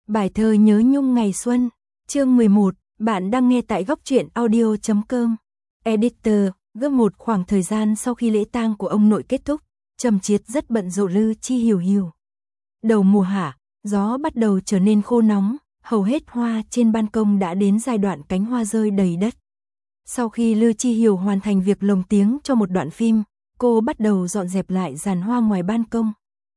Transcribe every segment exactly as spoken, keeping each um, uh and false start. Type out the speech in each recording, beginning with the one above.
Bài thơ nhớ nhung ngày xuân, chương mười một, bạn đang nghe tại góc truyện audio chấm com. Editor, gấp một khoảng thời gian sau khi lễ tang của ông nội kết thúc, Trầm Triệt rất bận rộn. Lư Chi Hiểu hiểu. Đầu mùa hạ, gió bắt đầu trở nên khô nóng, hầu hết hoa trên ban công đã đến giai đoạn cánh hoa rơi đầy đất. Sau khi Lư Chi Hiểu hoàn thành việc lồng tiếng cho một đoạn phim, cô bắt đầu dọn dẹp lại giàn hoa ngoài ban công.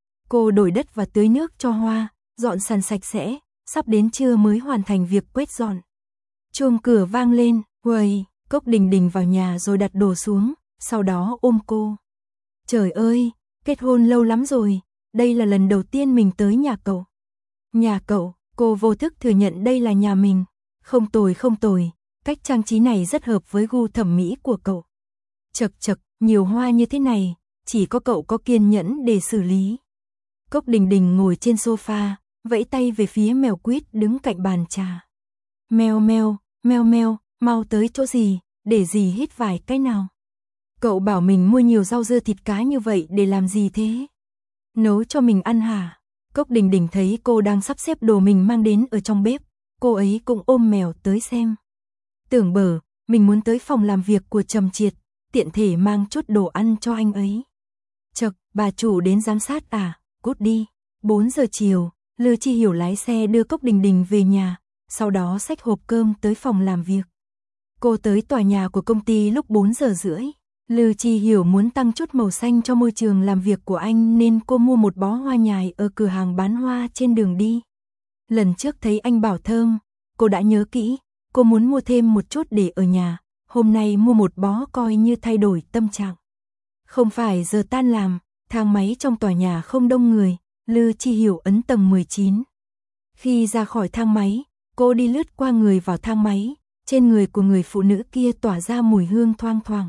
Cô đổi đất và tưới nước cho hoa, dọn sàn sạch sẽ, sắp đến trưa mới hoàn thành việc quét dọn. Chuông cửa vang lên, uầy, Cốc Đình Đình vào nhà rồi đặt đồ xuống, sau đó ôm cô. Trời ơi, kết hôn lâu lắm rồi, đây là lần đầu tiên mình tới nhà cậu. Nhà cậu, cô vô thức thừa nhận đây là nhà mình. Không tồi không tồi, cách trang trí này rất hợp với gu thẩm mỹ của cậu. Chật chật, nhiều hoa như thế này, chỉ có cậu có kiên nhẫn để xử lý. Cốc Đình Đình ngồi trên sofa, vẫy tay về phía mèo quýt đứng cạnh bàn trà. Mèo mèo, mèo mèo, mau tới chỗ gì, để gì hít vài cái nào. Cậu bảo mình mua nhiều rau dưa thịt cá như vậy để làm gì thế? Nấu cho mình ăn hả? Cốc Đình Đình thấy cô đang sắp xếp đồ mình mang đến ở trong bếp, cô ấy cũng ôm mèo tới xem. Tưởng bở, mình muốn tới phòng làm việc của Trầm Triệt, tiện thể mang chút đồ ăn cho anh ấy. Chật, bà chủ đến giám sát à, cút đi. bốn giờ chiều, Lư Chi Hiểu lái xe đưa Cốc Đình Đình về nhà, sau đó xách hộp cơm tới phòng làm việc. Cô tới tòa nhà của công ty lúc bốn giờ rưỡi. Lư Chi Hiểu muốn tăng chút màu xanh cho môi trường làm việc của anh nên cô mua một bó hoa nhài ở cửa hàng bán hoa trên đường đi. Lần trước thấy anh bảo thơm, cô đã nhớ kỹ, cô muốn mua thêm một chút để ở nhà, hôm nay mua một bó coi như thay đổi tâm trạng. Không phải giờ tan làm, thang máy trong tòa nhà không đông người, Lư Chi Hiểu ấn tầng mười chín. Khi ra khỏi thang máy, cô đi lướt qua người vào thang máy, trên người của người phụ nữ kia tỏa ra mùi hương thoang thoảng.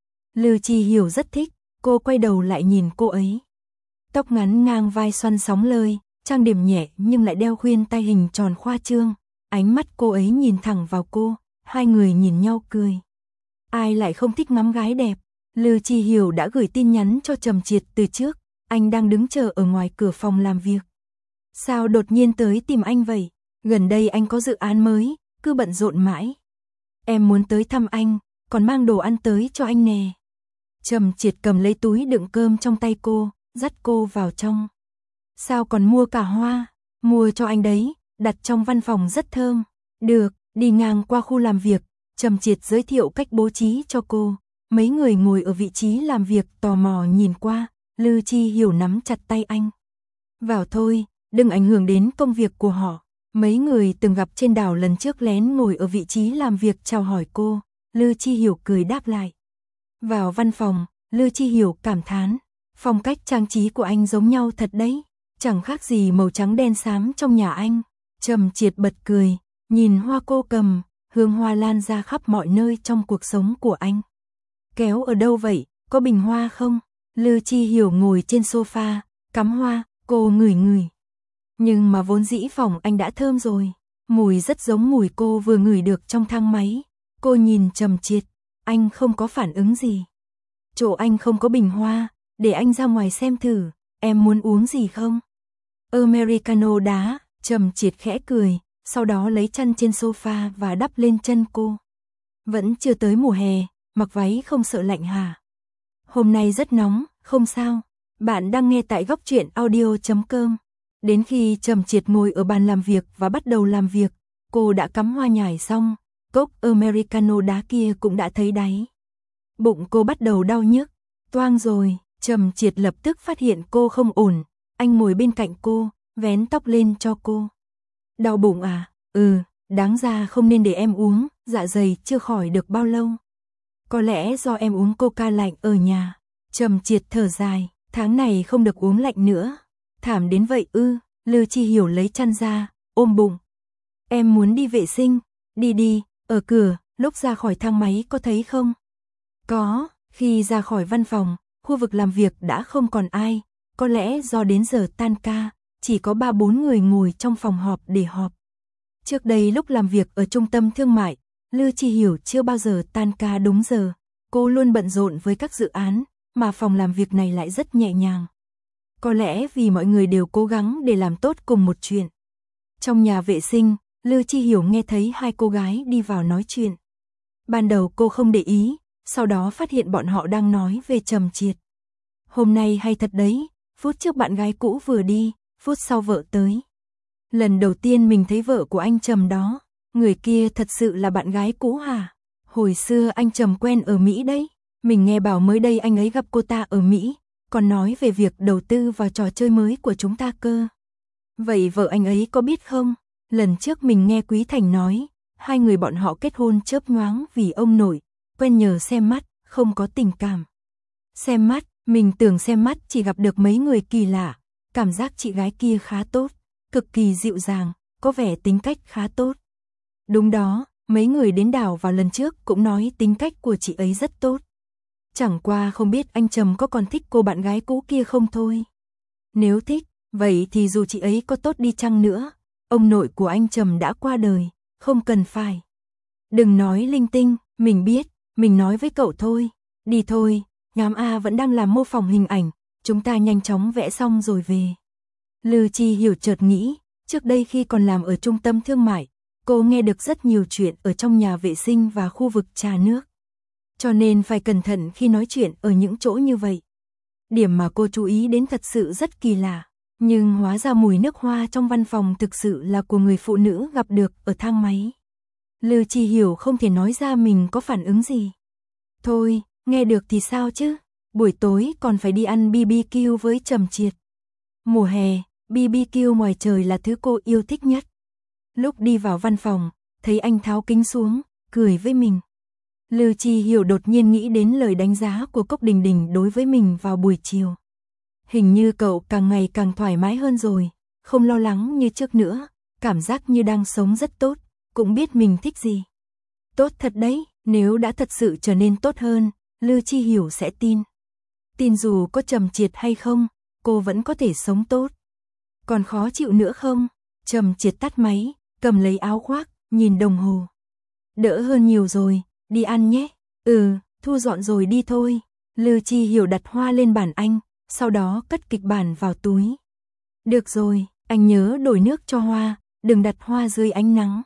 Lư Chi Hiểu rất thích, cô quay đầu lại nhìn cô ấy. Tóc ngắn ngang vai xoăn sóng lơi, trang điểm nhẹ nhưng lại đeo khuyên tai hình tròn khoa trương. Ánh mắt cô ấy nhìn thẳng vào cô, hai người nhìn nhau cười. Ai lại không thích ngắm gái đẹp? Lư Chi Hiểu đã gửi tin nhắn cho Trầm Triệt từ trước, anh đang đứng chờ ở ngoài cửa phòng làm việc. Sao đột nhiên tới tìm anh vậy? Gần đây anh có dự án mới, cứ bận rộn mãi. Em muốn tới thăm anh, còn mang đồ ăn tới cho anh nè. Trầm Triệt cầm lấy túi đựng cơm trong tay cô, dắt cô vào trong. Sao còn mua cả hoa? Mua cho anh đấy, đặt trong văn phòng rất thơm. Được, đi ngang qua khu làm việc, Trầm Triệt giới thiệu cách bố trí cho cô. Mấy người ngồi ở vị trí làm việc tò mò nhìn qua, Lư Chi Hiểu nắm chặt tay anh. Vào thôi, đừng ảnh hưởng đến công việc của họ. Mấy người từng gặp trên đảo lần trước lén ngồi ở vị trí làm việc chào hỏi cô, Lư Chi Hiểu cười đáp lại. Vào văn phòng, Lư Chi Hiểu cảm thán, phong cách trang trí của anh giống nhau thật đấy, chẳng khác gì màu trắng đen xám trong nhà anh. Trầm Triệt bật cười, nhìn hoa cô cầm, hương hoa lan ra khắp mọi nơi trong cuộc sống của anh. Kéo ở đâu vậy, có bình hoa không? Lư Chi Hiểu ngồi trên sofa, cắm hoa, cô ngửi ngửi. Nhưng mà vốn dĩ phòng anh đã thơm rồi, mùi rất giống mùi cô vừa ngửi được trong thang máy. Cô nhìn Trầm Triệt, anh không có phản ứng gì. Chỗ anh không có bình hoa, để anh ra ngoài xem thử, em muốn uống gì không? Americano đá, Trầm Triệt khẽ cười, sau đó lấy chăn trên sofa và đắp lên chân cô. Vẫn chưa tới mùa hè, mặc váy không sợ lạnh hả? Hôm nay rất nóng, không sao. Bạn đang nghe tại góc truyện audio chấm com. Đến khi Trầm Triệt ngồi ở bàn làm việc và bắt đầu làm việc, cô đã cắm hoa nhài xong, cốc Americano đá kia cũng đã thấy đáy. Bụng cô bắt đầu đau nhức, toang rồi, Trầm Triệt lập tức phát hiện cô không ổn, anh ngồi bên cạnh cô, vén tóc lên cho cô. Đau bụng à? Ừ, đáng ra không nên để em uống, dạ dày chưa khỏi được bao lâu. Có lẽ do em uống coca lạnh ở nhà. Trầm Triệt thở dài, tháng này không được uống lạnh nữa. Thảm đến vậy ư? Lư Chi Hiểu lấy chăn ra, ôm bụng. Em muốn đi vệ sinh, đi đi, ở cửa, lúc ra khỏi thang máy có thấy không? Có, khi ra khỏi văn phòng, khu vực làm việc đã không còn ai, có lẽ do đến giờ tan ca, chỉ có ba bốn người ngồi trong phòng họp để họp. Trước đây lúc làm việc ở trung tâm thương mại, Lư Chi Hiểu chưa bao giờ tan ca đúng giờ, cô luôn bận rộn với các dự án, mà phòng làm việc này lại rất nhẹ nhàng. Có lẽ vì mọi người đều cố gắng để làm tốt cùng một chuyện. Trong nhà vệ sinh, Lư Chi Hiểu nghe thấy hai cô gái đi vào nói chuyện. Ban đầu cô không để ý, sau đó phát hiện bọn họ đang nói về Trầm Triệt. Hôm nay hay thật đấy, phút trước bạn gái cũ vừa đi, phút sau vợ tới. Lần đầu tiên mình thấy vợ của anh Trầm đó, người kia thật sự là bạn gái cũ hả? Hồi xưa anh Trầm quen ở Mỹ đấy, mình nghe bảo mới đây anh ấy gặp cô ta ở Mỹ, còn nói về việc đầu tư vào trò chơi mới của chúng ta cơ. Vậy vợ anh ấy có biết không? Lần trước mình nghe Quý Thành nói, hai người bọn họ kết hôn chớp nhoáng vì ông nội, quen nhờ xem mắt, không có tình cảm. Xem mắt, mình tưởng xem mắt chỉ gặp được mấy người kỳ lạ, cảm giác chị gái kia khá tốt, cực kỳ dịu dàng, có vẻ tính cách khá tốt. Đúng đó, mấy người đến đảo vào lần trước cũng nói tính cách của chị ấy rất tốt. Chẳng qua không biết anh Trầm có còn thích cô bạn gái cũ kia không thôi. Nếu thích, vậy thì dù chị ấy có tốt đi chăng nữa, ông nội của anh Trầm đã qua đời, không cần phải. Đừng nói linh tinh, mình biết, mình nói với cậu thôi. Đi thôi, nhóm A vẫn đang làm mô phỏng hình ảnh, chúng ta nhanh chóng vẽ xong rồi về. Lư Chi Hiểu chợt nghĩ, trước đây khi còn làm ở trung tâm thương mại, cô nghe được rất nhiều chuyện ở trong nhà vệ sinh và khu vực trà nước. Cho nên phải cẩn thận khi nói chuyện ở những chỗ như vậy. Điểm mà cô chú ý đến thật sự rất kỳ lạ, nhưng hóa ra mùi nước hoa trong văn phòng thực sự là của người phụ nữ gặp được ở thang máy. Lư Chi Hiểu không thể nói ra mình có phản ứng gì. Thôi, nghe được thì sao chứ, buổi tối còn phải đi ăn bê bê kiu với Trầm Triệt. Mùa hè, bê bê kiu ngoài trời là thứ cô yêu thích nhất. Lúc đi vào văn phòng, thấy anh tháo kính xuống, cười với mình. Lư Chi Hiểu đột nhiên nghĩ đến lời đánh giá của Cốc Đình Đình đối với mình vào buổi chiều. Hình như cậu càng ngày càng thoải mái hơn rồi, không lo lắng như trước nữa, cảm giác như đang sống rất tốt, cũng biết mình thích gì. Tốt thật đấy, nếu đã thật sự trở nên tốt hơn, Lư Chi Hiểu sẽ tin. Tin dù có Trầm Triệt hay không, cô vẫn có thể sống tốt. Còn khó chịu nữa không? Trầm Triệt tắt máy, cầm lấy áo khoác, nhìn đồng hồ. Đỡ hơn nhiều rồi, đi ăn nhé. Ừ, thu dọn rồi đi thôi. Lư Chi Hiểu đặt hoa lên bàn anh, sau đó cất kịch bản vào túi. Được rồi, anh nhớ đổi nước cho hoa, đừng đặt hoa dưới ánh nắng.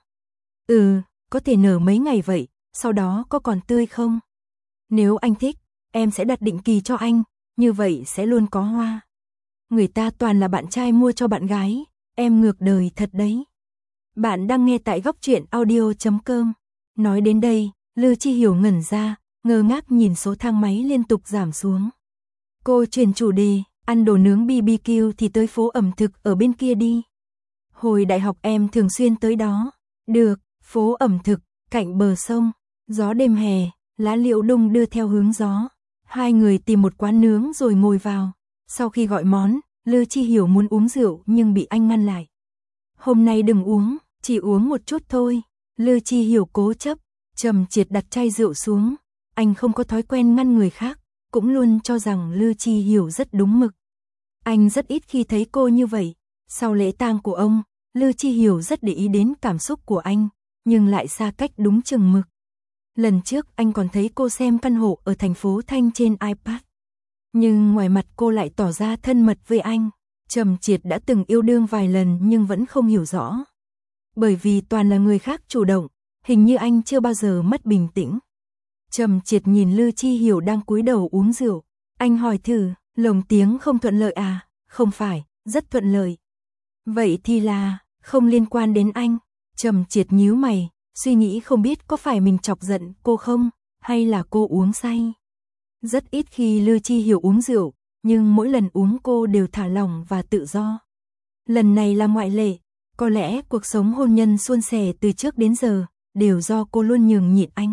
Ừ, có thể nở mấy ngày vậy, sau đó có còn tươi không? Nếu anh thích, em sẽ đặt định kỳ cho anh, như vậy sẽ luôn có hoa. Người ta toàn là bạn trai mua cho bạn gái, em ngược đời thật đấy. Bạn đang nghe tại góc truyện audio chấm com. Nói đến đây, Lư Chi Hiểu ngẩn ra, ngơ ngác nhìn số thang máy liên tục giảm xuống. Cô chuyển chủ đề, ăn đồ nướng bê bê kiu thì tới phố ẩm thực ở bên kia đi. Hồi đại học em thường xuyên tới đó. Được, phố ẩm thực, cạnh bờ sông, gió đêm hè, lá liễu đung đưa theo hướng gió. Hai người tìm một quán nướng rồi ngồi vào. Sau khi gọi món, Lư Chi Hiểu muốn uống rượu nhưng bị anh ngăn lại. Hôm nay đừng uống, chỉ uống một chút thôi. Lư Chi Hiểu cố chấp. Trầm Triệt đặt chai rượu xuống. Anh không có thói quen ngăn người khác, cũng luôn cho rằng Lư Chi Hiểu rất đúng mực. Anh rất ít khi thấy cô như vậy. Sau lễ tang của ông, Lư Chi Hiểu rất để ý đến cảm xúc của anh, nhưng lại xa cách đúng chừng mực. Lần trước anh còn thấy cô xem căn hộ ở thành phố Thanh trên iPad. Nhưng ngoài mặt cô lại tỏ ra thân mật với anh. Trầm Triệt đã từng yêu đương vài lần nhưng vẫn không hiểu rõ. Bởi vì toàn là người khác chủ động, hình như anh chưa bao giờ mất bình tĩnh. Trầm Triệt nhìn Lư Chi Hiểu đang cúi đầu uống rượu. Anh hỏi thử, lồng tiếng không thuận lợi à? Không phải, rất thuận lợi. Vậy thì là, không liên quan đến anh. Trầm Triệt nhíu mày, suy nghĩ không biết có phải mình chọc giận cô không, hay là cô uống say. Rất ít khi Lư Chi Hiểu uống rượu, nhưng mỗi lần uống cô đều thả lỏng và tự do. Lần này là ngoại lệ, có lẽ cuộc sống hôn nhân suôn sẻ từ trước đến giờ, đều do cô luôn nhường nhịn anh.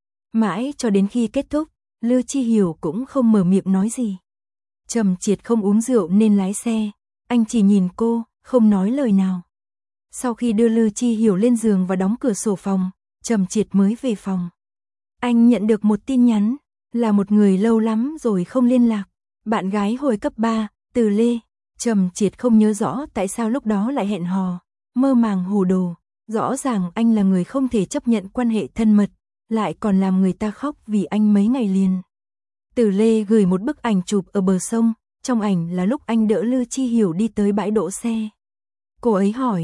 Mãi cho đến khi kết thúc, Lư Chi Hiểu cũng không mở miệng nói gì. Trầm Triệt không uống rượu nên lái xe, anh chỉ nhìn cô, không nói lời nào. Sau khi đưa Lư Chi Hiểu lên giường và đóng cửa sổ phòng, Trầm Triệt mới về phòng. Anh nhận được một tin nhắn, là một người lâu lắm rồi không liên lạc, bạn gái hồi cấp ba, Từ Lê. Trầm Triệt không nhớ rõ tại sao lúc đó lại hẹn hò, mơ màng hồ đồ, rõ ràng anh là người không thể chấp nhận quan hệ thân mật, lại còn làm người ta khóc vì anh mấy ngày liền. Từ Lê gửi một bức ảnh chụp ở bờ sông, trong ảnh là lúc anh đỡ Lư Chi Hiểu đi tới bãi đỗ xe. Cô ấy hỏi,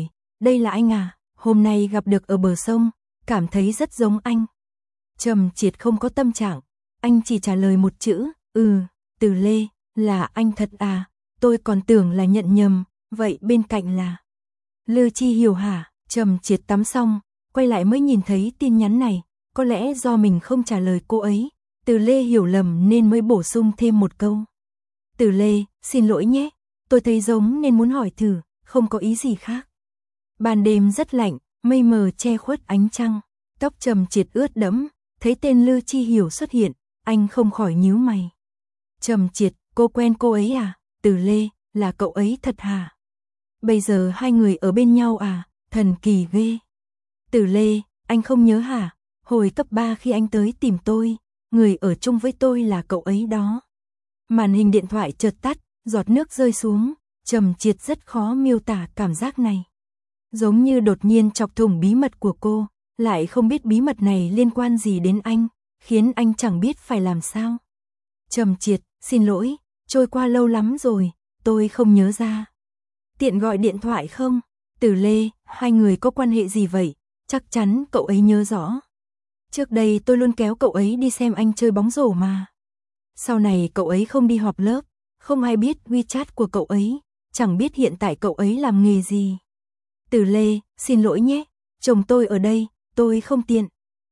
đây là anh à, hôm nay gặp được ở bờ sông, cảm thấy rất giống anh. Trầm Triệt không có tâm trạng, anh chỉ trả lời một chữ, ừ, Từ Lê, là anh thật à, tôi còn tưởng là nhận nhầm, vậy bên cạnh là Lư Chi Hiểu hả? Trầm Triệt tắm xong, quay lại mới nhìn thấy tin nhắn này, có lẽ do mình không trả lời cô ấy, Từ Lê hiểu lầm nên mới bổ sung thêm một câu. Từ Lê, xin lỗi nhé, tôi thấy giống nên muốn hỏi thử, không có ý gì khác. Ban đêm rất lạnh, mây mờ che khuất ánh trăng, tóc Trầm Triệt ướt đẫm, thấy tên Lư Chi Hiểu xuất hiện, anh không khỏi nhíu mày. Trầm Triệt, cô quen cô ấy à? Từ Lê, là cậu ấy thật hả? Bây giờ hai người ở bên nhau à? Thần kỳ ghê. Từ Lê, anh không nhớ hả? Hồi cấp ba khi anh tới tìm tôi, người ở chung với tôi là cậu ấy đó. Màn hình điện thoại chợt tắt, giọt nước rơi xuống, Trầm Triệt rất khó miêu tả cảm giác này. Giống như đột nhiên chọc thủng bí mật của cô, lại không biết bí mật này liên quan gì đến anh, khiến anh chẳng biết phải làm sao. Trầm Triệt, xin lỗi, trôi qua lâu lắm rồi, tôi không nhớ ra. Tiện gọi điện thoại không? Từ Lê, hai người có quan hệ gì vậy? Chắc chắn cậu ấy nhớ rõ. Trước đây tôi luôn kéo cậu ấy đi xem anh chơi bóng rổ mà. Sau này cậu ấy không đi họp lớp, không ai biết WeChat của cậu ấy, chẳng biết hiện tại cậu ấy làm nghề gì. Từ Lê, xin lỗi nhé, chồng tôi ở đây, tôi không tiện.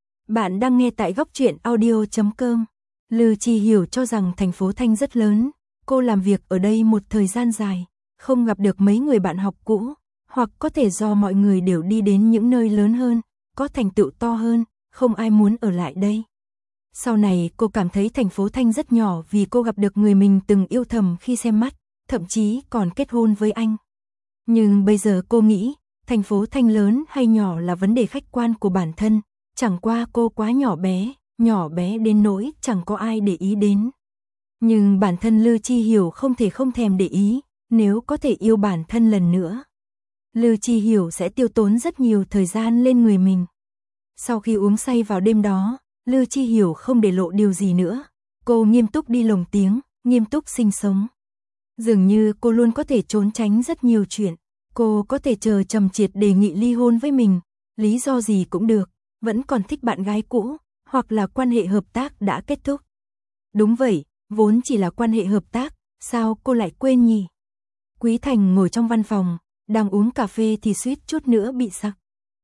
Bạn đang nghe tại góc truyện audio chấm com. Lư Chi Hiểu cho rằng thành phố Thanh rất lớn, cô làm việc ở đây một thời gian dài, không gặp được mấy người bạn học cũ, hoặc có thể do mọi người đều đi đến những nơi lớn hơn, có thành tựu to hơn, không ai muốn ở lại đây. Sau này cô cảm thấy thành phố Thanh rất nhỏ vì cô gặp được người mình từng yêu thầm khi xem mắt, thậm chí còn kết hôn với anh. Nhưng bây giờ cô nghĩ, thành phố Thanh lớn hay nhỏ là vấn đề khách quan của bản thân, chẳng qua cô quá nhỏ bé, nhỏ bé đến nỗi chẳng có ai để ý đến. Nhưng bản thân Lư Chi Hiểu không thể không thèm để ý, nếu có thể yêu bản thân lần nữa. Lư Chi Hiểu sẽ tiêu tốn rất nhiều thời gian lên người mình. Sau khi uống say vào đêm đó, Lư Chi Hiểu không để lộ điều gì nữa. Cô nghiêm túc đi lồng tiếng, nghiêm túc sinh sống. Dường như cô luôn có thể trốn tránh rất nhiều chuyện. Cô có thể chờ Trầm Triệt đề nghị ly hôn với mình, lý do gì cũng được, vẫn còn thích bạn gái cũ, hoặc là quan hệ hợp tác đã kết thúc. Đúng vậy, vốn chỉ là quan hệ hợp tác, sao cô lại quên nhỉ? Quý Thành ngồi trong văn phòng, đang uống cà phê thì suýt chút nữa bị sặc.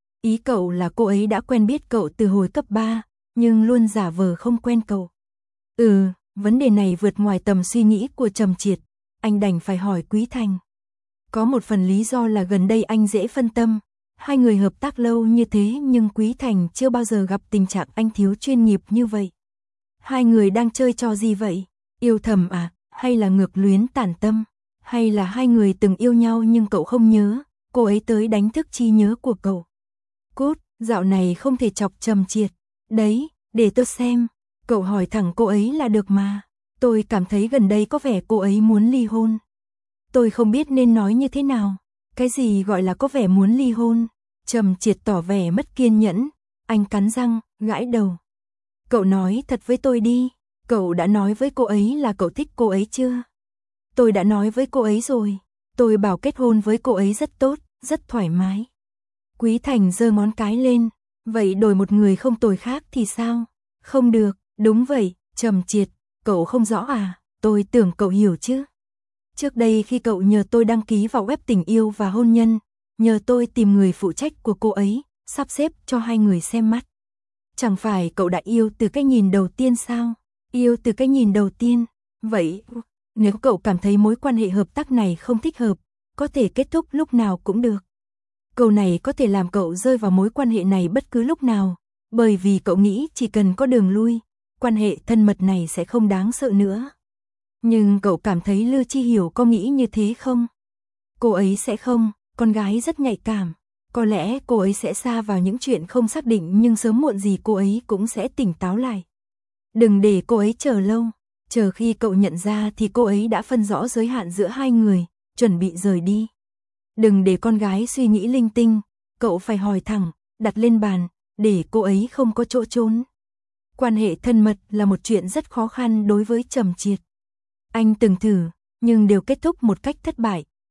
Ý cậu là cô ấy đã quen biết cậu từ hồi cấp ba, nhưng luôn giả vờ không quen cậu. Ừ, vấn đề này vượt ngoài tầm suy nghĩ của Trầm Triệt, anh đành phải hỏi Quý Thành. Có một phần lý do là gần đây anh dễ phân tâm, hai người hợp tác lâu như thế nhưng Quý Thành chưa bao giờ gặp tình trạng anh thiếu chuyên nghiệp như vậy. Hai người đang chơi trò gì vậy? Yêu thầm à? Hay là ngược luyến tản tâm? Hay là hai người từng yêu nhau nhưng cậu không nhớ, cô ấy tới đánh thức trí nhớ của cậu? Cút, dạo này không thể chọc Trầm Triệt. Đấy, để tôi xem. Cậu hỏi thẳng cô ấy là được mà. Tôi cảm thấy gần đây có vẻ cô ấy muốn ly hôn. Tôi không biết nên nói như thế nào. Cái gì gọi là có vẻ muốn ly hôn? Trầm Triệt tỏ vẻ mất kiên nhẫn. Anh cắn răng, gãi đầu. Cậu nói thật với tôi đi. Cậu đã nói với cô ấy là cậu thích cô ấy chưa? Tôi đã nói với cô ấy rồi. Tôi bảo kết hôn với cô ấy rất tốt, rất thoải mái. Quý Thành giơ ngón cái lên. Vậy đổi một người không tồi khác thì sao? Không được, đúng vậy, Trầm Triệt. Cậu không rõ à? Tôi tưởng cậu hiểu chứ. Trước đây khi cậu nhờ tôi đăng ký vào web tình yêu và hôn nhân, nhờ tôi tìm người phụ trách của cô ấy, sắp xếp cho hai người xem mắt. Chẳng phải cậu đã yêu từ cái nhìn đầu tiên sao? Yêu từ cái nhìn đầu tiên. Vậy, nếu cậu cảm thấy mối quan hệ hợp tác này không thích hợp, có thể kết thúc lúc nào cũng được. Câu này có thể làm cậu rơi vào mối quan hệ này bất cứ lúc nào, bởi vì cậu nghĩ chỉ cần có đường lui, quan hệ thân mật này sẽ không đáng sợ nữa. Nhưng cậu cảm thấy Lư Chi Hiểu có nghĩ như thế không? Cô ấy sẽ không, con gái rất nhạy cảm. Có lẽ cô ấy sẽ sa vào những chuyện không xác định nhưng sớm muộn gì cô ấy cũng sẽ tỉnh táo lại. Đừng để cô ấy chờ lâu, chờ khi cậu nhận ra thì cô ấy đã phân rõ giới hạn giữa hai người, chuẩn bị rời đi. Đừng để con gái suy nghĩ linh tinh, cậu phải hỏi thẳng, đặt lên bàn, để cô ấy không có chỗ trốn. Quan hệ thân mật là một chuyện rất khó khăn đối với Trầm Triệt. Anh từng thử, nhưng đều kết thúc một cách thất bại,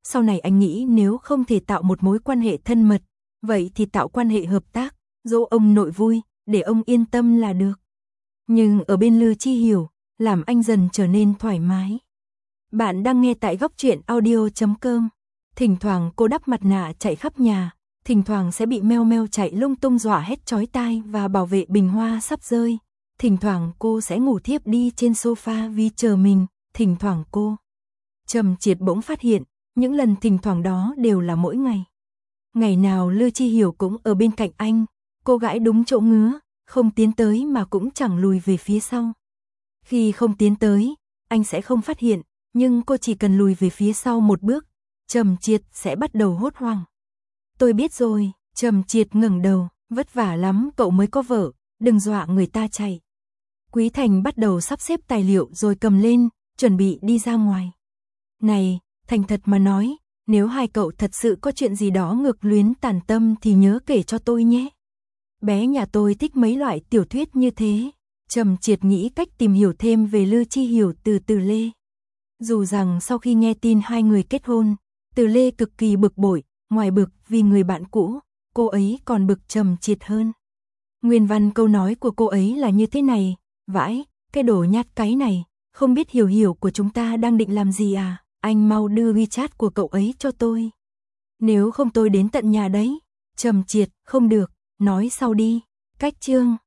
sau này anh nghĩ nếu không thể tạo một mối quan hệ thân mật, vậy thì tạo quan hệ hợp tác, dỗ ông nội vui, để ông yên tâm là được. Nhưng ở bên Lư Chi Hiểu, làm anh dần trở nên thoải mái. Bạn đang nghe tại góc truyện audio chấm com. Thỉnh thoảng cô đắp mặt nạ chạy khắp nhà, thỉnh thoảng sẽ bị meo meo chạy lung tung dọa hét chói tai và bảo vệ bình hoa sắp rơi. Thỉnh thoảng cô sẽ ngủ thiếp đi trên sofa vì chờ mình, thỉnh thoảng cô. Trầm Triệt bỗng phát hiện, những lần thỉnh thoảng đó đều là mỗi ngày. Ngày nào Lư Chi Hiểu cũng ở bên cạnh anh, cô gãi đúng chỗ ngứa, không tiến tới mà cũng chẳng lùi về phía sau. Khi không tiến tới, anh sẽ không phát hiện, nhưng cô chỉ cần lùi về phía sau một bước, Trầm Triệt sẽ bắt đầu hốt hoảng. Tôi biết rồi, Trầm Triệt ngẩng đầu, vất vả lắm cậu mới có vợ, đừng dọa người ta chạy. Quý Thành bắt đầu sắp xếp tài liệu rồi cầm lên, chuẩn bị đi ra ngoài. Này, thành thật mà nói, nếu hai cậu thật sự có chuyện gì đó ngược luyến tàn tâm thì nhớ kể cho tôi nhé. Bé nhà tôi thích mấy loại tiểu thuyết như thế. Trầm Triệt nghĩ cách tìm hiểu thêm về Lư Chi Hiểu từ Từ Lê. Dù rằng sau khi nghe tin hai người kết hôn, Từ Lê cực kỳ bực bội, ngoài bực vì người bạn cũ, cô ấy còn bực Trầm Triệt hơn. Nguyên văn câu nói của cô ấy là như thế này: vãi, cái đồ nhát cái này, không biết Hiểu Hiểu của chúng ta đang định làm gì à, anh mau đưa WeChat của cậu ấy cho tôi. Nếu không tôi đến tận nhà đấy. Trầm Triệt, không được, nói sau đi. Cách chương